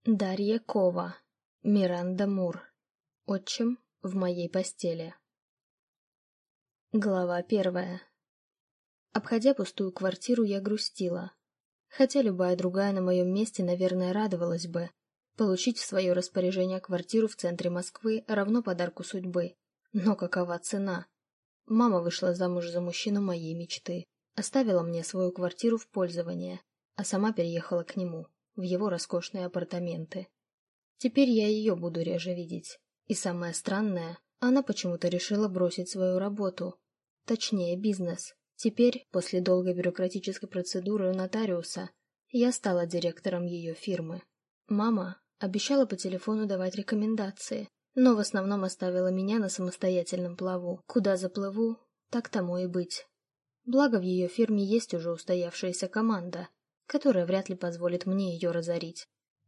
Дарья Кова. Миранда Мур. Отчим в моей постели. Глава 1. Обходя пустую квартиру, я грустила. Хотя любая другая на моем месте, наверное, радовалась бы. Получить в свое распоряжение квартиру в центре Москвы равно подарку судьбы. Но какова цена? Мама вышла замуж за мужчину моей мечты. Оставила мне свою квартиру в пользование, а сама переехала к нему, в его роскошные апартаменты. Теперь я ее буду реже видеть. И самое странное, она почему-то решила бросить свою работу. Точнее, бизнес. Теперь, после долгой бюрократической процедуры у нотариуса, я стала директором ее фирмы. Мама обещала по телефону давать рекомендации, но в основном оставила меня на самостоятельном плаву. Куда заплыву, так тому и быть. Благо в ее фирме есть уже устоявшаяся команда, которая вряд ли позволит мне ее разорить.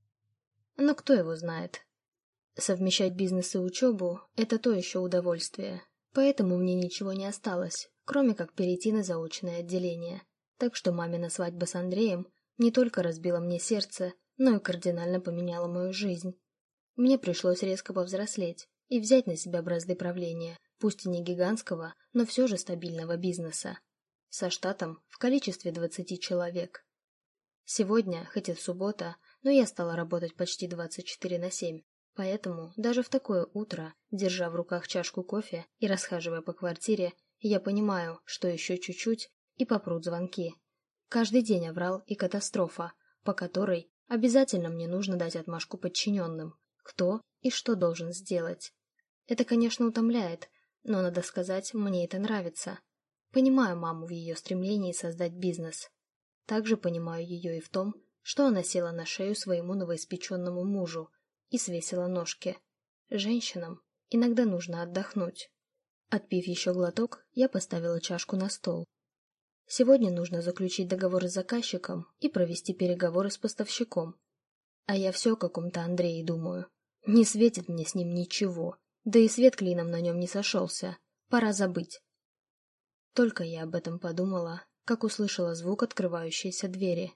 Но кто его знает? Совмещать бизнес и учебу – это то еще удовольствие. Поэтому мне ничего не осталось, кроме как перейти на заочное отделение. Так что мамина свадьба с Андреем не только разбила мне сердце, но и кардинально поменяла мою жизнь. Мне пришлось резко повзрослеть и взять на себя бразды правления, пусть и не гигантского, но все же стабильного бизнеса. Со штатом в количестве 20 человек. Сегодня, хоть и суббота, но я стала работать почти 24/7, поэтому даже в такое утро, держа в руках чашку кофе и расхаживая по квартире, я понимаю, что еще чуть-чуть и попрут звонки. Каждый день аврал и катастрофа, по которой обязательно мне нужно дать отмашку подчиненным, кто и что должен сделать. Это, конечно, утомляет, но, надо сказать, мне это нравится. Понимаю маму в ее стремлении создать бизнес. Также понимаю ее и в том, что она села на шею своему новоиспеченному мужу и свесила ножки. Женщинам иногда нужно отдохнуть. Отпив еще глоток, я поставила чашку на стол. Сегодня нужно заключить договор с заказчиком и провести переговоры с поставщиком. А я все о каком-то Андрее думаю. Не светит мне с ним ничего, да и свет клином на нем не сошелся. Пора забыть. Только я об этом подумала, как услышала звук открывающейся двери.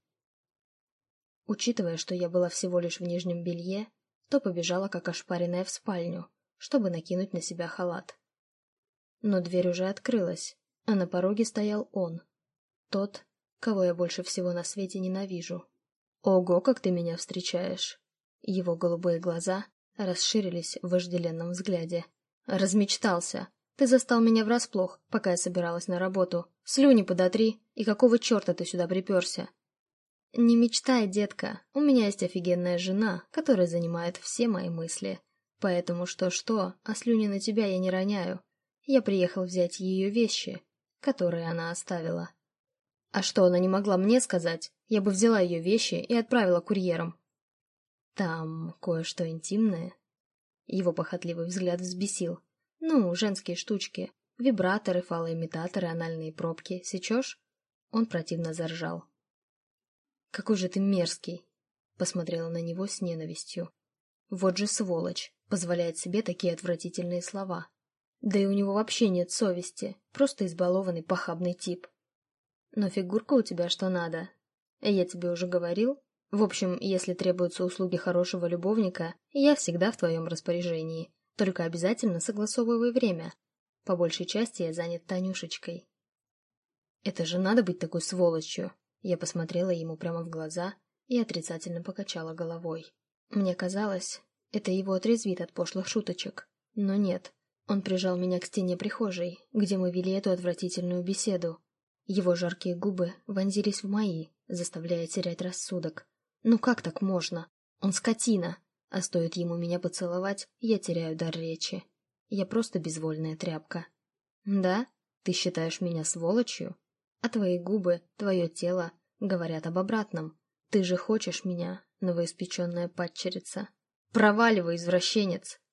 Учитывая, что я была всего лишь в нижнем белье, то побежала как ошпаренная в спальню, чтобы накинуть на себя халат. Но дверь уже открылась, а на пороге стоял он. Тот, кого я больше всего на свете ненавижу. «Ого, как ты меня встречаешь!» Его голубые глаза расширились в вожделенном взгляде. «Размечтался! Ты застал меня врасплох, пока я собиралась на работу. Слюни подотри, и какого черта ты сюда приперся?» «Не мечтай, детка, у меня есть офигенная жена, которая занимает все мои мысли. Поэтому что-что, а слюни на тебя я не роняю. Я приехал взять ее вещи, которые она оставила». «А что, она не могла мне сказать? Я бы взяла ее вещи и отправила курьером». «Там кое-что интимное». Его похотливый взгляд взбесил. «Ну, женские штучки. Вибраторы, фалоимитаторы, анальные пробки. Сечешь?» Он противно заржал. «Какой же ты мерзкий!» Посмотрела на него с ненавистью. «Вот же сволочь! Позволяет себе такие отвратительные слова. Да и у него вообще нет совести. Просто избалованный похабный тип. Но фигурка у тебя что надо. Я тебе уже говорил. В общем, если требуются услуги хорошего любовника, я всегда в твоем распоряжении. Только обязательно согласовывай время. По большей части я занят Танюшечкой». «Это же надо быть такой сволочью!» Я посмотрела ему прямо в глаза и отрицательно покачала головой. Мне казалось, это его отрезвит от пошлых шуточек. Но нет. Он прижал меня к стене прихожей, где мы вели эту отвратительную беседу. Его жаркие губы вонзились в мои, заставляя терять рассудок. Ну как так можно? Он скотина. А стоит ему меня поцеловать, я теряю дар речи. Я просто безвольная тряпка. «Да? Ты считаешь меня сволочью? А твои губы, твое тело говорят об обратном. Ты же хочешь меня, новоиспеченная падчерица. Проваливай, извращенец!»